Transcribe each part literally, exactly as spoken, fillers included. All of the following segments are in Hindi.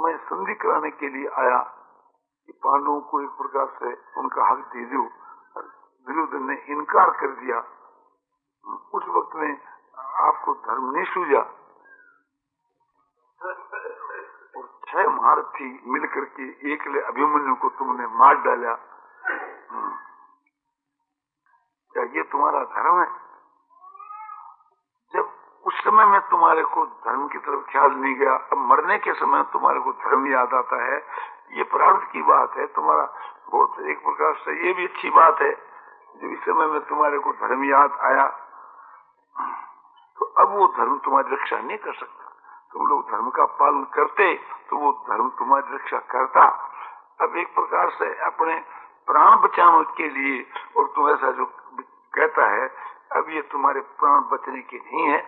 मैं संधि कराने के लिए आया कि पांडवों को एक प्रकार से उनका हक दे दो। दुर्योधन ने इनकार कर दिया। उस वक्त में आपको धर्म नहीं सूझा और छह महारथी मिलकर के एकले अभिमन्यु को तुमने मार डाला। क्या ये तुम्हारा धर्म है? जब उस समय में तुम्हारे को धर्म की तरफ ख्याल नहीं गया, अब मरने के समय तुम्हारे को धर्म याद आता है। ये प्रारब्ध की बात है। तुम्हारा बहुत एक प्रकार से ये भी अच्छी बात है जब इस समय में तुम्हारे को धर्म याद आया। तो अब वो धर्म तुम्हारी रक्षा नहीं कर सकता। तुम लोग धर्म का पालन करते तो वो धर्म तुम्हारी रक्षा करता। अब एक प्रकार से अपने प्राण बचाने के लिए, और तुम ऐसा जो कहता है अब ये तुम्हारे प्राण बचने के नहीं है।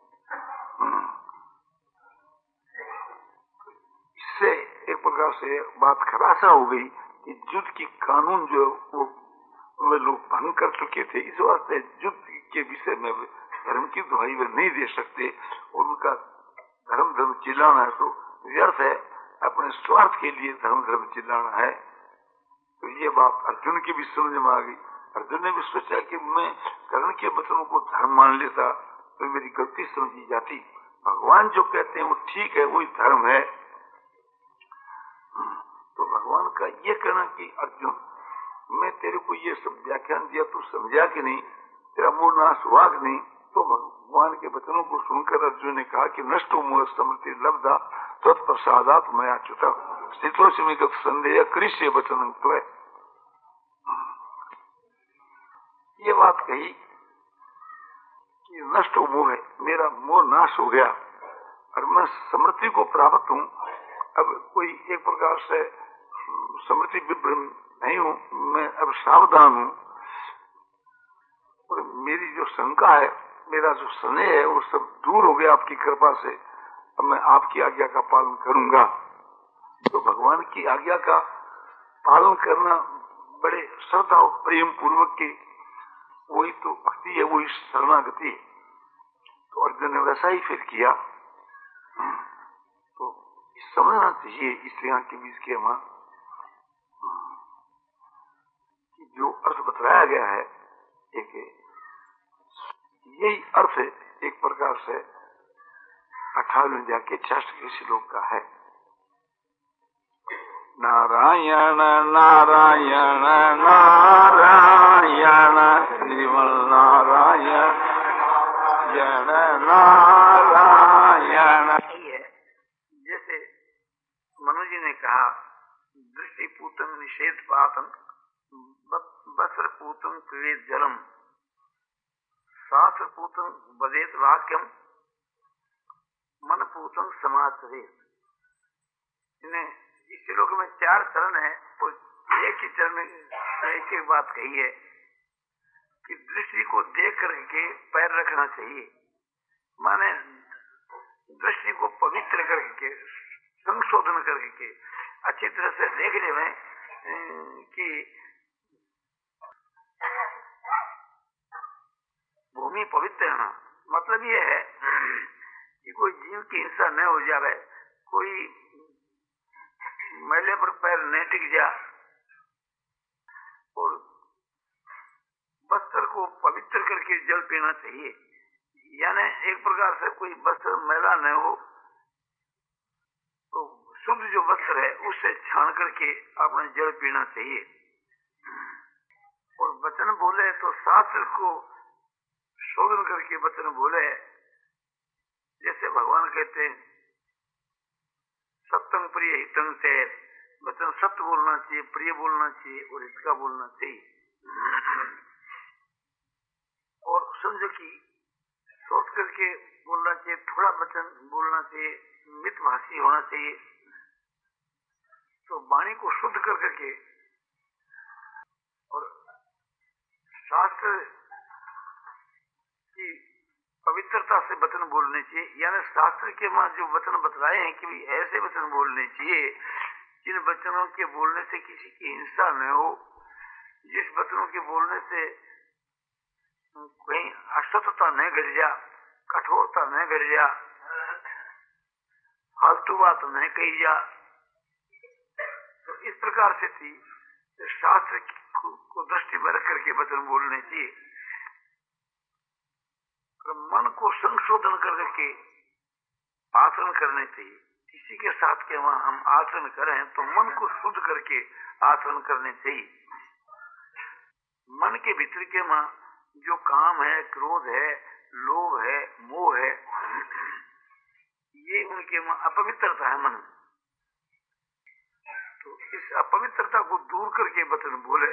इससे एक प्रकार से बात खलासा हो गई कि युद्ध की कानून जो वो वे लोग भंग कर चुके थे। इस वास्ते युद्ध के विषय में धर्म की दुहाई वे नहीं दे सकते और उनका धर्म धर्म चिल्लाना है तो व्यर्थ है। अपने स्वार्थ के लिए धर्म धर्म चिल्लाना है। तो ये बात अर्जुन की भी समझ में आ गई। अर्जुन ने भी सोचा कि मैं कर्ण के वचनों को धर्म मान लेता तो मेरी गलती समझी जाती। भगवान जो कहते हैं वो ठीक है, वही धर्म है। तो भगवान का ये कहना कि अर्जुन मैं तेरे को ये सब व्याख्यान दिया, तू समझा कि नहीं, तेरा मूल नाश हुआ कि नहीं। तो भगवान के वचनों को सुनकर अर्जुन ने कहा कि नष्टो मूल समृद्धि लब्धा तत्प्रसादात मया च्युता स्थितोऽस्मि संदेह कृष्य वचन तो है। ये बात कही कि नष्ट मोह है, मेरा मोह नाश हो गया और मैं समृद्धि को प्राप्त हूँ। अब कोई एक प्रकार से समृद्धि विभ्रम नहीं हूँ, मैं अब सावधान हूँ और मेरी जो शंका है, मेरा जो स्नेह है वो सब दूर हो गया आपकी कृपा से। अब मैं आपकी आज्ञा का पालन करूंगा। तो भगवान की आज्ञा का पालन करना बड़े श्रद्धा और प्रेम पूर्वक की वही तो भक्ति है, वही शरणागति है। तो अर्जुन ने वैसा ही फिर किया। तो समझना चाहिए स्त्रियों के बीच के वहां जो अर्थ बतलाया गया है, एक यही अर्थ एक प्रकार से अठारहवें जाके छठ के श्लोक का है। नारायण नारायण नारायण श्रीमन नारायण जन नारायण। जैसे मनु जी ने कहा दृष्टि पूतम निषेध पातम बस्र पूतम क्रियेत जलम शास्त्र पूतम वदेत वाक्यम मन पूतम समाचरेत। इन्हें इस श्लोक में चार चरण है और एक ही चरण में एक एक बात कही है कि दृष्टि को देख करके पैर रखना चाहिए। माने दृष्टि को पवित्र करके संशोधन करके अच्छी तरह से देखने में कि भूमि पवित्र है। मतलब ये है कि कोई जीव की हिंसा न हो जाए, कोई मैले पर पैर न टिक जा और वस्त्र को पवित्र करके जल पीना चाहिए। यानी एक प्रकार से कोई वस्त्र मैला न हो तो शुद्ध जो वस्त्र है उससे छान करके अपने जल पीना चाहिए। और वचन बोले तो शास्त्र को शोधन करके वचन बोले। जैसे भगवान कहते हैं सत्यम प्रिय हितम से, वचन सत्य बोलना चाहिए, प्रिय बोलना चाहिए और हित का बोलना चाहिए। और समझो कि सोच करके बोलना चाहिए, थोड़ा वचन बोलना चाहिए, मितभाषी होना चाहिए। तो वाणी को शुद्ध कर करके और शास्त्र की पवित्रता से वचन बोलने चाहिए। यानी शास्त्र के मां जो वचन बतलाए हैं कि भी ऐसे वचन बोलने चाहिए जिन वचनों के बोलने से किसी की हिंसा न हो, जिस वचनों के बोलने से कहीं असत्यता न घट जा, कठोरता न घट जा, फालतू बात न कही जा, प्रकार से थी शास्त्र को दृष्टि में रख करके वचन बोलने चाहिए। मन को संशोधन करके आचरण करने चाहिए। किसी के साथ के वहां हम आचरण करें तो मन को शुद्ध करके आचरण करने चाहिए। मन के भीतर के वहां जो काम है, क्रोध है, लोभ है, मोह है, ये उनके वहां अपवित्रता है मन। तो इस अपवित्रता को दूर करके वचन बोले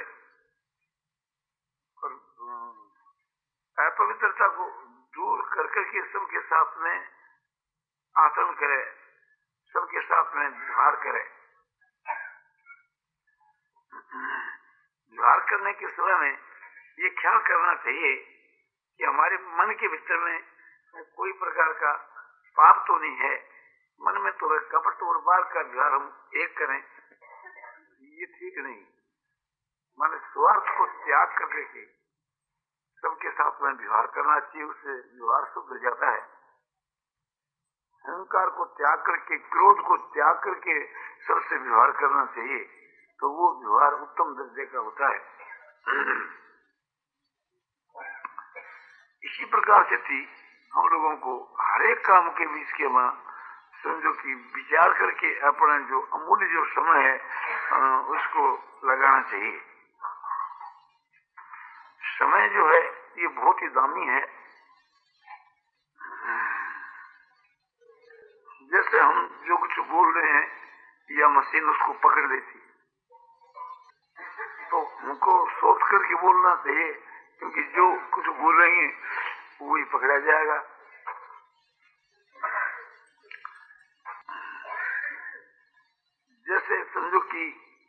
और अपवित्रता को दूर कर करके सबके साथ में आचरण करे, सबके साथ में व्यवहार करे। व्यवहार करने के समय में ये ख्याल करना चाहिए कि हमारे मन के भीतर में कोई प्रकार का पाप तो नहीं है। मन में तो कपट और बार का व्यवहार हम एक करें, ये ठीक नहीं। मन स्वार्थ को त्याग करके के सबके साथ में व्यवहार करना चाहिए, उससे व्यवहार शुद्ध हो जाता है। अहंकार को त्याग करके, क्रोध को त्याग करके सबसे व्यवहार करना चाहिए, तो वो व्यवहार उत्तम दर्जे का होता है। इसी प्रकार से थी हम लोगों को हर एक काम के बीच के वहां समझो कि विचार करके अपना जो अमूल्य जो समय है उसको लगाना चाहिए। समय जो है ये बहुत ही दामी है। जैसे हम जो कुछ बोल रहे हैं या मशीन उसको पकड़ लेती, तो हमको सोच करके बोलना चाहिए, क्योंकि जो कुछ बोलेंगे वही पकड़ा जाएगा। जैसे समझो कि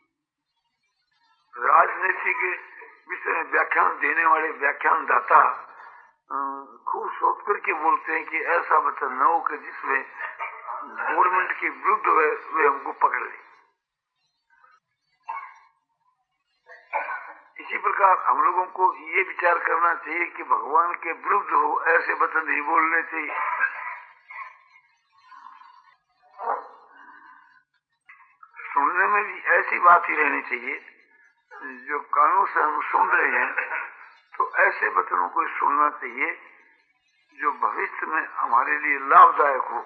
राजनीति के विषय में व्याख्यान देने वाले व्याख्यान दाता खूब सोच करके बोलते हैं कि ऐसा वचन न हो कि जिसमें गवर्नमेंट के विरुद्ध वे हमको पकड़ ले। इसी प्रकार हम लोगों को ये विचार करना चाहिए कि भगवान के विरुद्ध हो ऐसे वचन नहीं बोलने चाहिए। सुनने में भी ऐसी बात ही रहनी चाहिए, जो कानों से हम सुन रहे हैं तो ऐसे वचनों को सुनना चाहिए जो भविष्य में हमारे लिए लाभदायक हो।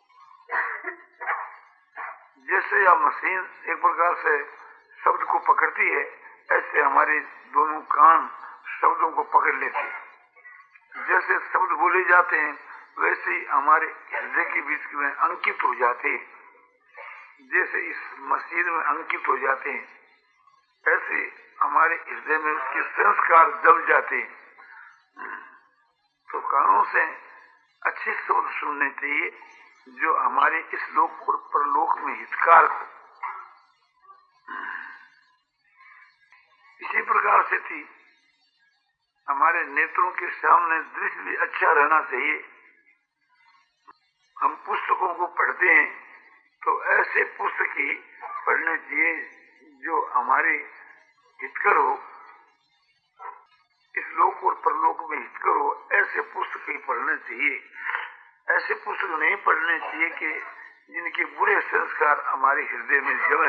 जैसे यह मशीन एक प्रकार से शब्द को पकड़ती है, ऐसे हमारे दोनों कान शब्दों को पकड़ लेते हैं। जैसे शब्द बोले जाते हैं वैसे ही हमारे हृदय के बीच में अंकित हो जाते हैं। जैसे इस मशीन में अंकित हो जाते हैं, ऐसे हमारे हृदय में उसके संस्कार दब जाते हैं। तो कानों से अच्छे शब्द सुनने चाहिए जो हमारे इस लोक और परलोक में हितकार हो। इसी प्रकार से थी हमारे नेत्रों के सामने दृश्य भी अच्छा रहना चाहिए। हम पुस्तकों को पढ़ते हैं तो ऐसे पुस्तक ही पढ़ने चाहिए जो हमारे हितकर हो, इस लोक और परलोक में हितकर हो। ऐसे पुस्तक ही पढ़ने चाहिए। ऐसे पुस्तक नहीं पढ़ने चाहिए कि जिनके बुरे संस्कार हमारे हृदय में जमे।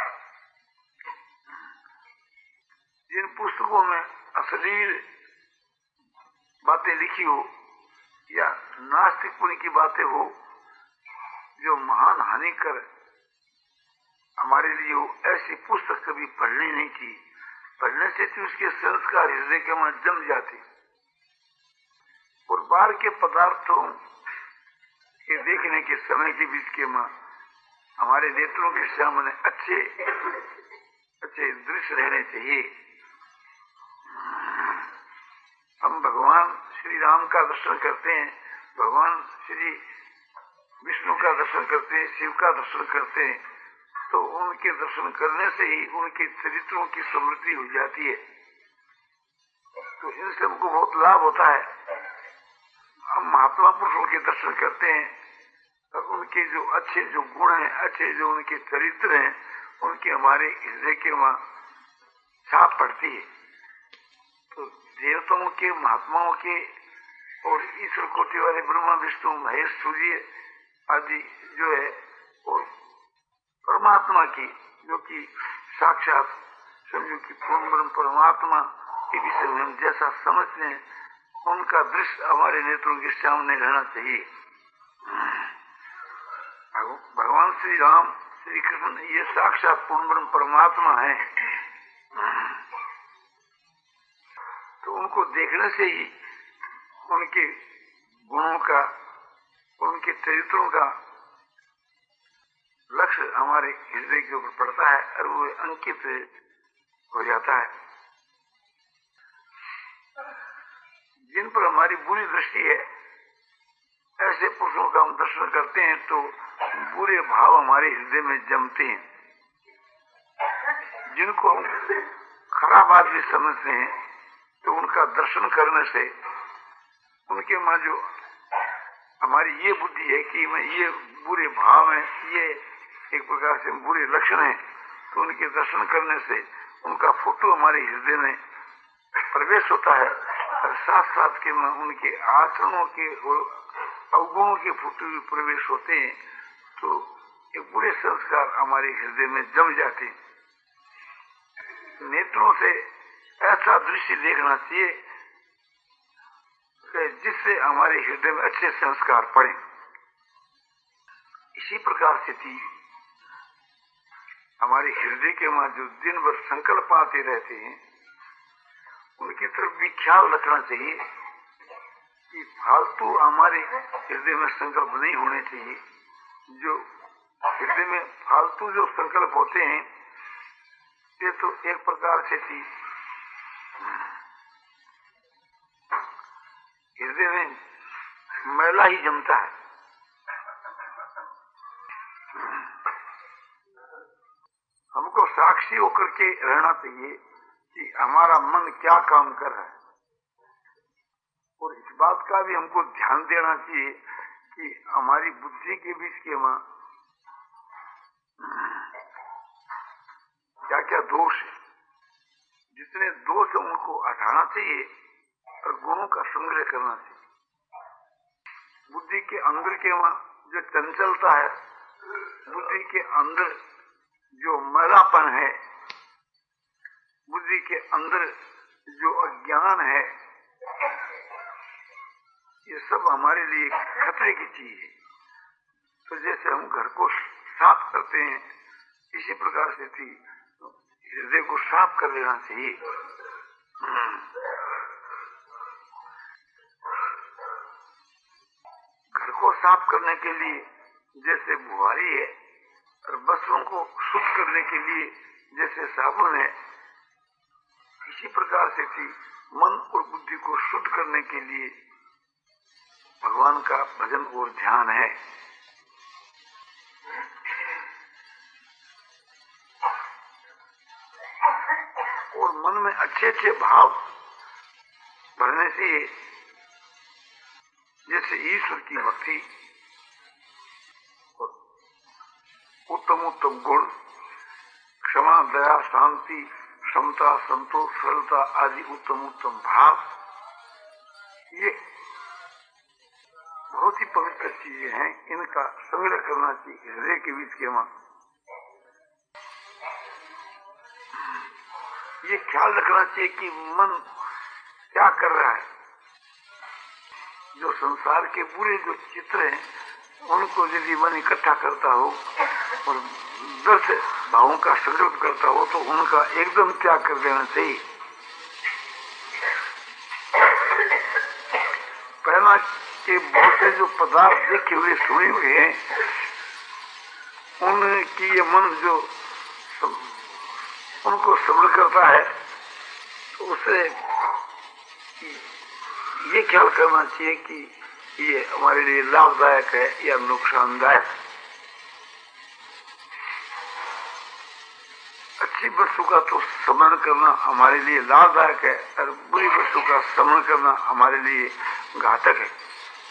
जिन पुस्तकों में अश्लील बातें लिखी हो या नास्तिकपन की बातें हो जो महान हानिकर हमारे लिए हो, ऐसी पुस्तक कभी पढ़नी नहीं चाहिए। पढ़ने से तो उसके संस्कार हृदय के वहां जम जाते और बाहर के पदार्थों के देखने के समय के बीच के वहां हमारे नेत्रों के सामने अच्छे अच्छे दृश्य रहने चाहिए। हम भगवान श्री राम का दर्शन करते हैं, भगवान श्री विष्णु का दर्शन करते हैं, शिव का दर्शन करते हैं, तो उनके दर्शन करने से ही उनके चरित्रों की स्मृति हो जाती है। तो इनसे हमको बहुत लाभ होता है। हम महात्मा पुरुषों के दर्शन करते हैं और उनके जो अच्छे जो गुण हैं, अच्छे जो उनके चरित्र हैं, उनके हमारे हृदय के वहां छाप पड़ती है। तो देवताओं के, महात्माओं के और ईश्वर कोटि वाले ब्रह्मा विष्णु महेश सूर्य आदि जो है, और परमात्मा की जो कि साक्षात समझो कि पूर्ण ब्रह्म परमात्मा के विषय में हम जैसा समझते हैं उनका दृश्य हमारे नेत्रों के सामने रहना चाहिए। भगवान श्री राम श्री कृष्ण ये साक्षात पूर्ण ब्रह्म परमात्मा है, तो उनको देखने से ही उनके गुणों का, उनके चरित्रों का लक्ष्य हमारे हृदय के ऊपर पड़ता है और वो अंकित हो जाता है। जिन पर हमारी बुरी दृष्टि है ऐसे पुरुषों का हम दर्शन करते हैं तो बुरे भाव हमारे हृदय में जमते हैं। जिनको हम खराब आदमी समझते हैं तो उनका दर्शन करने से उनके वहां जो हमारी ये बुद्धि है कि मैं ये बुरे भाव है, ये एक प्रकार से बुरे लक्षण है, तो उनके दर्शन करने से उनका फोटो हमारे हृदय में प्रवेश होता है और साथ साथ के में उनके आचरणों के और अवगुणों के फोटो भी प्रवेश होते हैं, तो एक बुरे संस्कार हमारे हृदय में जम जाते हैं। नेत्रों से ऐसा दृश्य देखना चाहिए जिससे हमारे हृदय में अच्छे संस्कार पड़े। इसी प्रकार से थी हमारे हृदय के वहां जो दिन भर संकल्प आते रहते हैं उनकी तरफ भी ख्याल रखना चाहिए कि फालतू हमारे हृदय में संकल्प नहीं होने चाहिए। जो हृदय में फालतू जो संकल्प होते हैं ये तो एक प्रकार से थी हृदय में मैला ही जमता है। हमको साक्षी होकर के रहना चाहिए कि हमारा मन क्या काम कर रहा है, और इस बात का भी हमको ध्यान देना चाहिए कि हमारी बुद्धि के बीच के वहां क्या क्या दोष है। जितने दोष है उनको हटाना चाहिए और गुणों का संग्रह करना चाहिए। बुद्धि के अंदर के वहां जो चंचलता है, बुद्धि के अंदर जो मैलापन है, बुद्धि के अंदर जो अज्ञान है, ये सब हमारे लिए खतरे की चीज है। तो जैसे हम घर को साफ करते हैं इसी प्रकार से थी हृदय को साफ कर लेना चाहिए। घर को साफ करने के लिए जैसे बुहारी है और वस्त्रों को शुद्ध करने के लिए जैसे साबुन है, इसी प्रकार से थी मन और बुद्धि को शुद्ध करने के लिए भगवान का भजन और ध्यान है। और मन में अच्छे अच्छे भाव भरने से जैसे ईश्वर की भक्ति और उत्तम उत्तम गुण, क्षमा, दया, शांति, क्षमता, संतोष, सरलता आदि उत्तम उत्तम भाव, ये बहुत ही पवित्र चीजें हैं। इनका संग्रह करना चाहिए हृदय के बीच के वहां। ये ख्याल रखना चाहिए कि मन क्या कर रहा है। जो संसार के बुरे जो चित्र हैं उनको यदि मन इकट्ठा करता हो और दस भावों का संकल्प करता हो तो उनका एकदम त्याग कर देना चाहिए। पहला के बहुत से जो पदार्थ देखे हुए सुने हुए हैं उनकी ये मन जो उनको श्रवण करता है तो उसे ये ख्याल करना चाहिए कि ये हमारे लिए लाभदायक है या नुकसानदायक। अच्छी वस्तु का तो स्मरण करना हमारे लिए लाभदायक है और बुरी वस्तु का स्मरण करना हमारे लिए घातक है।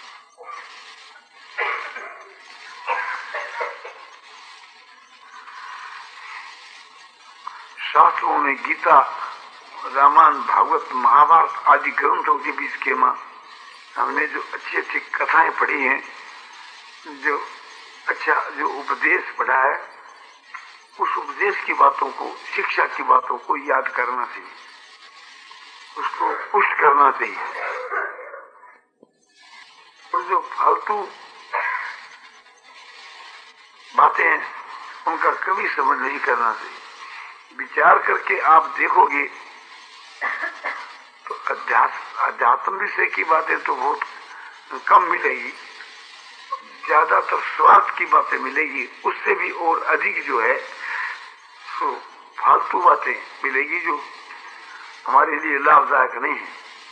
शास्त्रों में गीता, रामायण, भागवत, महाभारत आदि ग्रंथों के बीच के मां हमने जो अच्छी अच्छी कथाएं पढ़ी हैं, जो अच्छा जो उपदेश पढ़ा है, उस उपदेश की बातों को, शिक्षा की बातों को याद करना चाहिए, उसको पुष्ट करना चाहिए। और जो फालतू बातें हैं उनका कभी समझ नहीं करना चाहिए। विचार करके आप देखोगे तो अध्यात्म अध्यात्म विषय की बातें तो बहुत कम मिलेगी, ज्यादातर स्वार्थ की बातें मिलेगी, उससे भी और अधिक जो है तो फालतू बातें मिलेगी जो हमारे लिए लाभदायक नहीं है।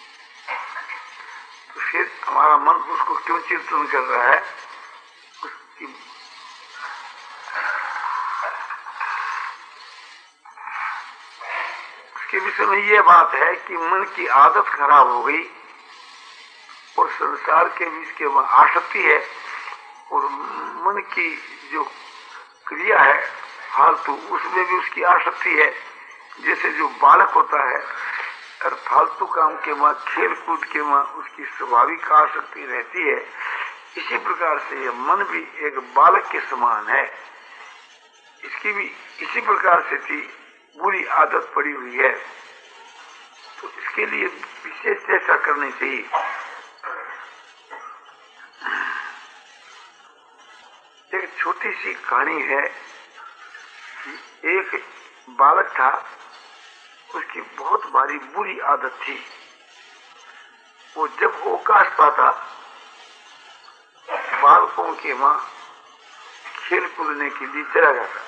तो फिर हमारा मन उसको क्यों चिंतन कर रहा है? उसकी उसके विषय में ये बात है कि मन की आदत खराब हो गई और संसार के बीच के वह आसक्ति है और मन की जो क्रिया है फालतू, उसमें भी उसकी आसक्ति है। जैसे जो बालक होता है और फालतू काम के वहां खेल कूद के वहां उसकी स्वाभाविक आसक्ति रहती है, इसी प्रकार से यह मन भी एक बालक के समान है। इसकी भी इसी प्रकार से थी बुरी आदत पड़ी हुई है, तो इसके लिए विशेष चर्चा करनी चाहिए। एक छोटी सी कहानी है कि एक बालक था, उसकी बहुत भारी बुरी आदत थी। वो जब अवकाश पाता बालकों के वहां खेल कूदने के लिए चला जाता।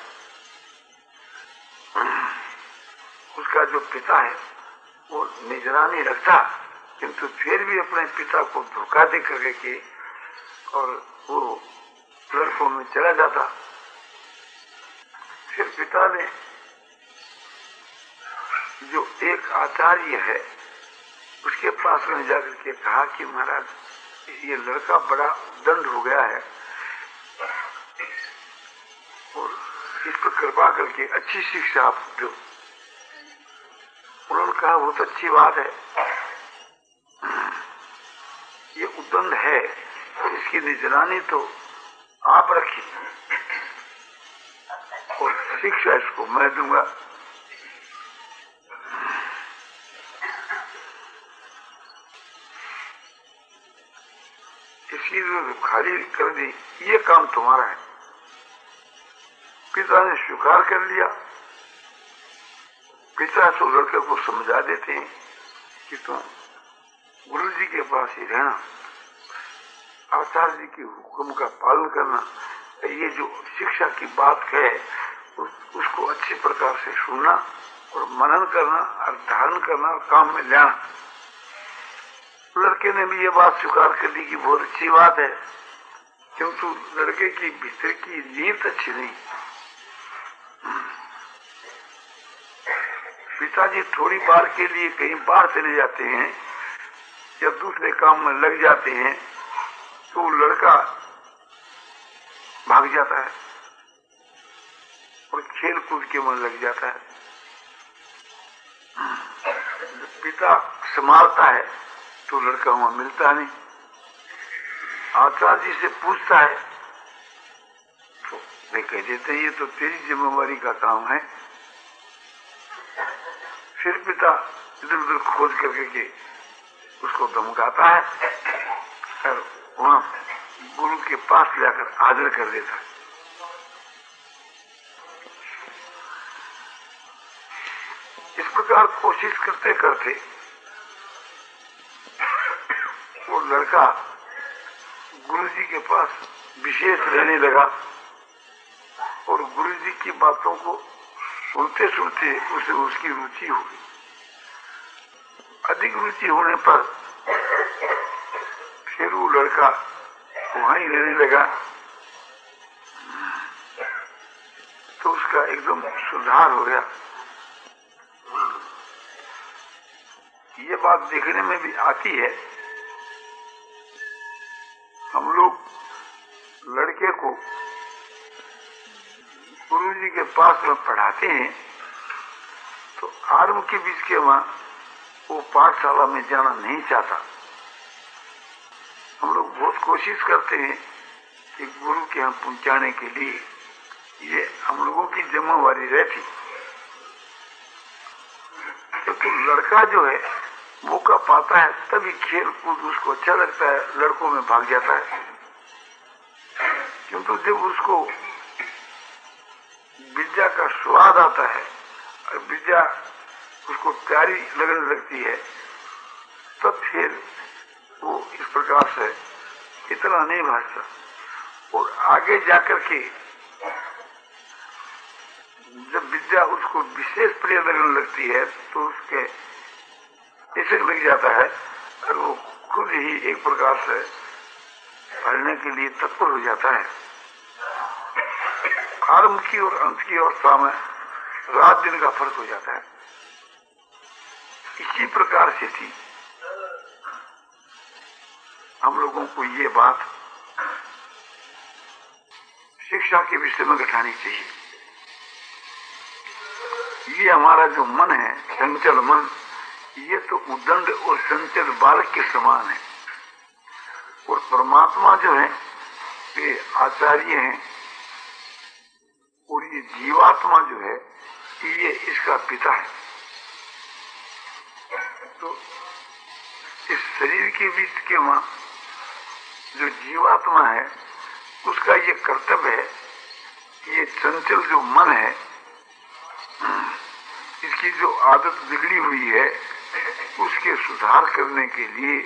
उसका जो पिता है वो निगरानी रखता, किंतु फिर भी अपने पिता को धोखा दे करके और वो लड़कों में चला जाता। फिर पिता ने जो एक आचार्य है उसके पास में जाकर के कहा कि महाराज, ये लड़का बड़ा दंड हो गया है और इस पर कृपा करके अच्छी शिक्षा आप दो। उन्होंने कहा बहुत अच्छी बात है, ये उद्दंड है और इसकी निगरानी तो आप रखिए और शिक्षा इसको मैं दूंगा। इसकी जो खाली कर दी, ये काम तुम्हारा है। पिता ने स्वीकार कर लिया। पिता तो लड़के को समझा देते हैं कि तुम गुरु जी के पास ही रहना, आचार्य जी के हुक्म का पालन करना, ये जो शिक्षा की बात है उस, उसको अच्छी प्रकार से सुनना और मनन करना और धारण करना और काम में लाना। लड़के ने भी ये बात स्वीकार कर ली कि बहुत अच्छी बात है, क्योंकि लड़के की भीतर की नीयत अच्छी नहीं। पिताजी थोड़ी बार के लिए कहीं बाहर चले जाते हैं या दूसरे काम में लग जाते हैं तो लड़का भाग जाता है और खेल कूद के मन लग जाता है। पिता संभालता है तो लड़का वहां मिलता नहीं। आचार्य जी से पूछता है तो वे कह देते हैं ये तो तेरी जिम्मेवारी का काम है। फिर पिता इधर उधर खोज करके के उसको धमकाता है और वहां गुरु के पास जाकर हाजिर कर देता है। इस प्रकार कोशिश करते करते वो लड़का गुरु जी के पास विशेष रहने लगा और गुरु जी की बातों को सुनते सुनते उसे उसकी रुचि हो गई। अधिक रुचि होने पर फिर वो लड़का वहीं रहने लगा तो उसका एकदम सुधार हो गया। ये बात देखने में भी आती है। हम लोग लड़के को गुरु जी के पास में पढ़ाते हैं तो आरंभ के बीच के वहां वो पाठशाला में जाना नहीं चाहता। हम लोग बहुत कोशिश करते हैं कि गुरु के यहाँ पहुंचाने के लिए, ये हम लोगों की जिम्मेवारी रहती। क्योंकि लड़का जो है मौका पाता है तभी खेल कूद उसको अच्छा लगता है, लड़कों में भाग जाता है। किंतु जब उसको विद्या का स्वाद आता है और विद्या उसको प्यारी लगने लगती है, तब फिर वो इस प्रकार से इतना नहीं भागता। और आगे जाकर के जब विद्या उसको विशेष प्रिय लगने लगती है तो उसके ऐसे लग जाता है और वो खुद ही एक प्रकार से पढ़ने के लिए तत्पर हो जाता है। आरंभ की और अंत की अवस्था में रात दिन का फर्क हो जाता है। इसी प्रकार से थी हम लोगों को ये बात शिक्षा के विषय में घटानी चाहिए। ये हमारा जो मन है, चंचल मन, ये तो उदंड और चंचल बालक के समान है। और परमात्मा जो है वे आचार्य हैं और ये जीवात्मा जो है ये इसका पिता है। तो इस शरीर के बीच के मां जो जीवात्मा है उसका ये कर्तव्य है, ये चंचल जो मन है इसकी जो आदत बिगड़ी हुई है उसके सुधार करने के लिए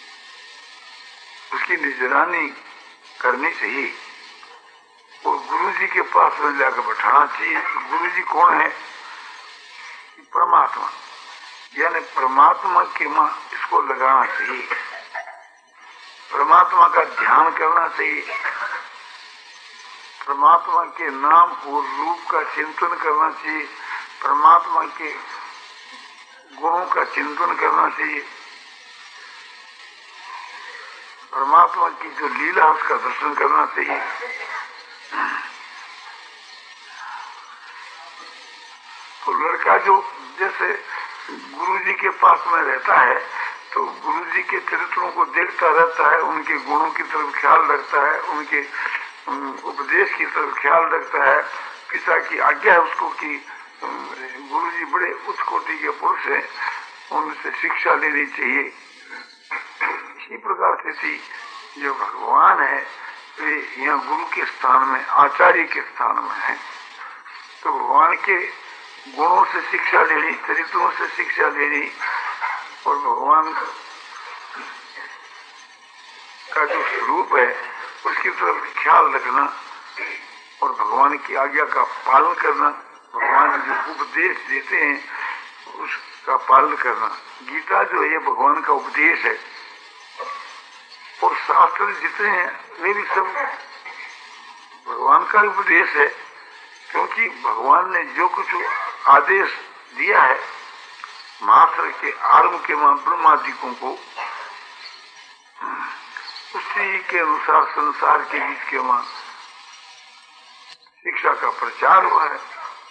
उसकी निगरानी करनी चाहिए और गुरु जी के पास में जाकर बैठाना चाहिए। गुरु जी कौन है? परमात्मा, यानी परमात्मा के मां इसको लगाना चाहिए, परमात्मा का ध्यान करना चाहिए, परमात्मा के नाम और रूप का चिंतन करना चाहिए, परमात्मा के गुणों का चिंतन करना चाहिए, परमात्मा की जो लीला उसका दर्शन करना चाहिए। तो लड़का जो जैसे गुरु जी के पास में रहता है तो गुरु जी के चरित्रों को देखता रहता है, उनके गुणों की तरफ ख्याल रखता है, उनके उपदेश की तरफ ख्याल रखता है। पिता की आज्ञा है उसको कि गुरु जी बड़े उच्च कोटि के पुरुष हैं, उनसे शिक्षा लेनी चाहिए। इसी प्रकार से थी जो भगवान है वे यहाँ गुरु के स्थान में, आचार्य के स्थान में है। तो भगवान के गुणों से शिक्षा लेनी, चरित्रों से शिक्षा लेनी और भगवान का जो स्वरूप है उसकी तरफ ख्याल रखना और भगवान की आज्ञा का पालन करना, भगवान जो उपदेश देते हैं उसका पालन करना। गीता जो है ये भगवान का उपदेश है और शास्त्र जितने हैं वे भी सब भगवान का उपदेश है, क्योंकि भगवान ने जो कुछ आदेश दिया है महाश्र के आरंभ के मां ब्रह्मादिकों को, उसी के अनुसार संसार के बीच के मां शिक्षा का प्रचार हुआ है।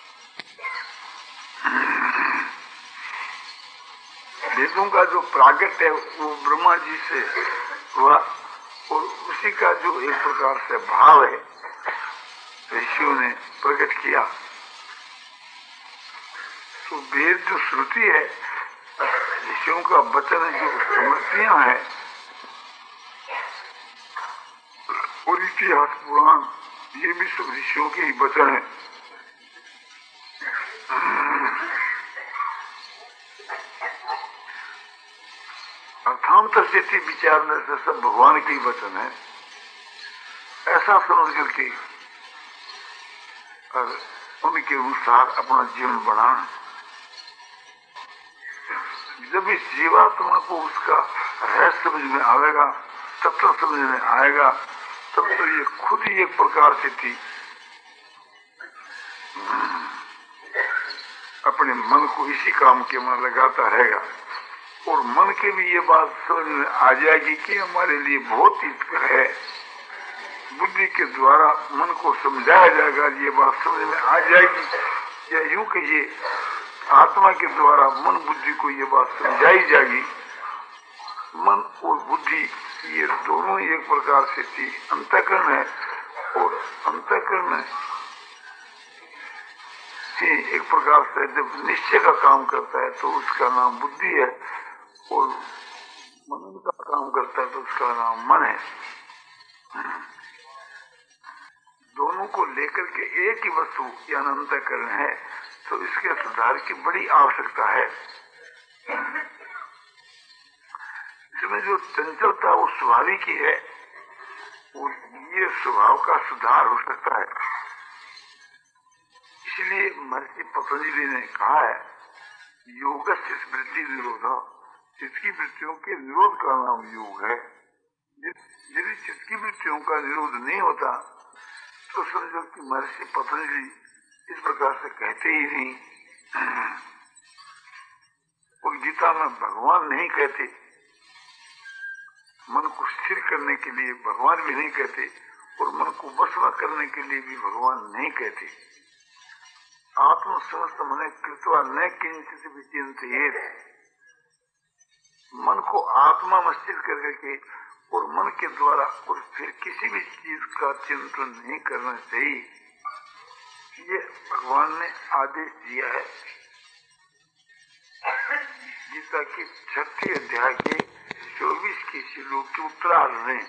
वेदों का जो प्रागट्य है वो ब्रह्मा जी से हुआ और उसी का जो एक प्रकार से भाव है ऋषियों ने प्रकट किया। तो वेद जो श्रुति है, ऋषियों का वचन जो स्मृतियां हैं और इतिहास पुराण ये भी सब ऋषियों के ही वचन है। अर्थांतर से विचारने से सब भगवान के ही वचन है, ऐसा समझ करके और उनके अनुसार अपना जीवन बनाना। जब इस जीवात्मा को उसका रहस्य समझ में आएगा, तत्व समझ में आएगा, तब तो ये खुद ही एक प्रकार से थी अपने मन को इसी काम के में लगाता रहेगा और मन के भी ये बात समझ में आ जाएगी कि हमारे लिए बहुत हितकर है। बुद्धि के द्वारा मन को समझाया जाएगा, ये बात समझ में आ जाएगी, या यूं कहिए आत्मा के द्वारा मन बुद्धि को ये बात समझाई जाएगी। मन और बुद्धि ये दोनों एक प्रकार से थी अंतःकरण है और अंतःकरण इसी एक प्रकार से जब निश्चय का काम करता है तो उसका नाम बुद्धि है, और मनन का काम करता है तो उसका नाम मन है। दोनों को लेकर के एक ही वस्तु या अंतःकरण है, तो इसके सुधार की बड़ी आवश्यकता है। इसमें जो चंचलता वो स्वाभाविक ही है, वो ये स्वभाव का सुधार हो सकता है। इसलिए महर्षि पतंजलि ने कहा है, योग से वृत्ति निरोध, चित्त की वृत्तियों के निरोध का नाम योग है। यदि चित्त की वृत्तियों का निरोध नहीं होता तो समझो कि महर्षि पतंजलि इस प्रकार से कहते ही नहीं, और गीता में भगवान नहीं कहते, मन को स्थिर करने के लिए भगवान भी नहीं कहते, और मन को वश में करने के लिए भी भगवान नहीं कहते। आत्म समस्त मन कृत्वा न किंचित विचिंतयेत्, मन को आत्मा में स्थिर करके और मन के द्वारा और फिर किसी भी चीज का चिंतन नहीं करना चाहिए, ये भगवान ने आदेश दिया है। गीता के छठे अध्याय के चौबीस के श्लोक के उत्तरार्ध में।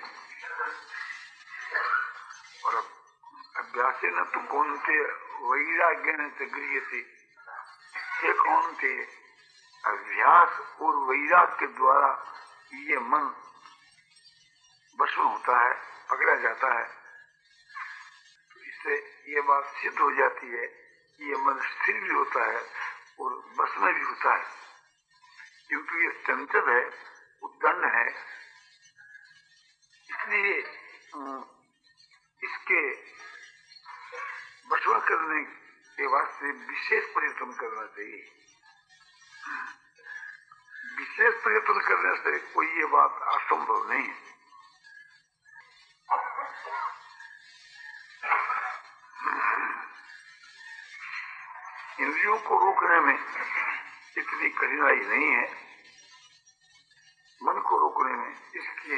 और अभ्यास न तो कौन थे वैराग्य न तो गृह थे, ये कौन थे? अभ्यास और वैराग के द्वारा ये मन वश में होता है, पकड़ा जाता है। तो इससे ये बात सिद्ध हो जाती है कि ये मन स्थिर भी होता है और वश में भी होता है, क्योंकि ये चंचल है, उद्दंड है। इसलिए इसके वश करने के वास्ते विशेष प्रयत्न करना चाहिए। विशेष प्रयत्न करने से कोई ये बात असंभव नहीं है। इंद्रियों को रोकने में इतनी कठिनाई नहीं है, मन को रोकने में इसके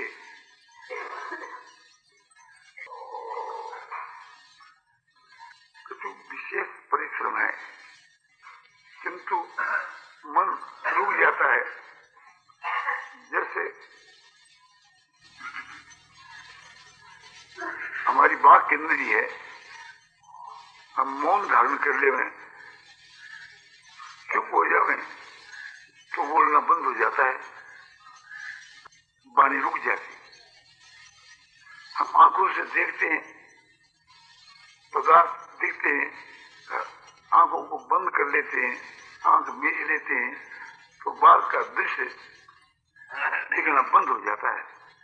तो विशेष परिश्रम है, किंतु मन रुक जाता है। जैसे हमारी बात इंद्री है, हम मौन धारण कर ले में चुप हो जावे तो बोलना बंद हो जाता है, वाणी रुक जाती। हम आंखों से देखते हैं, पदार्थ देखते हैं, आंखों को बंद कर लेते हैं, आंख मीच लेते हैं, तो बात का दृश्य दिखना बंद हो जाता है।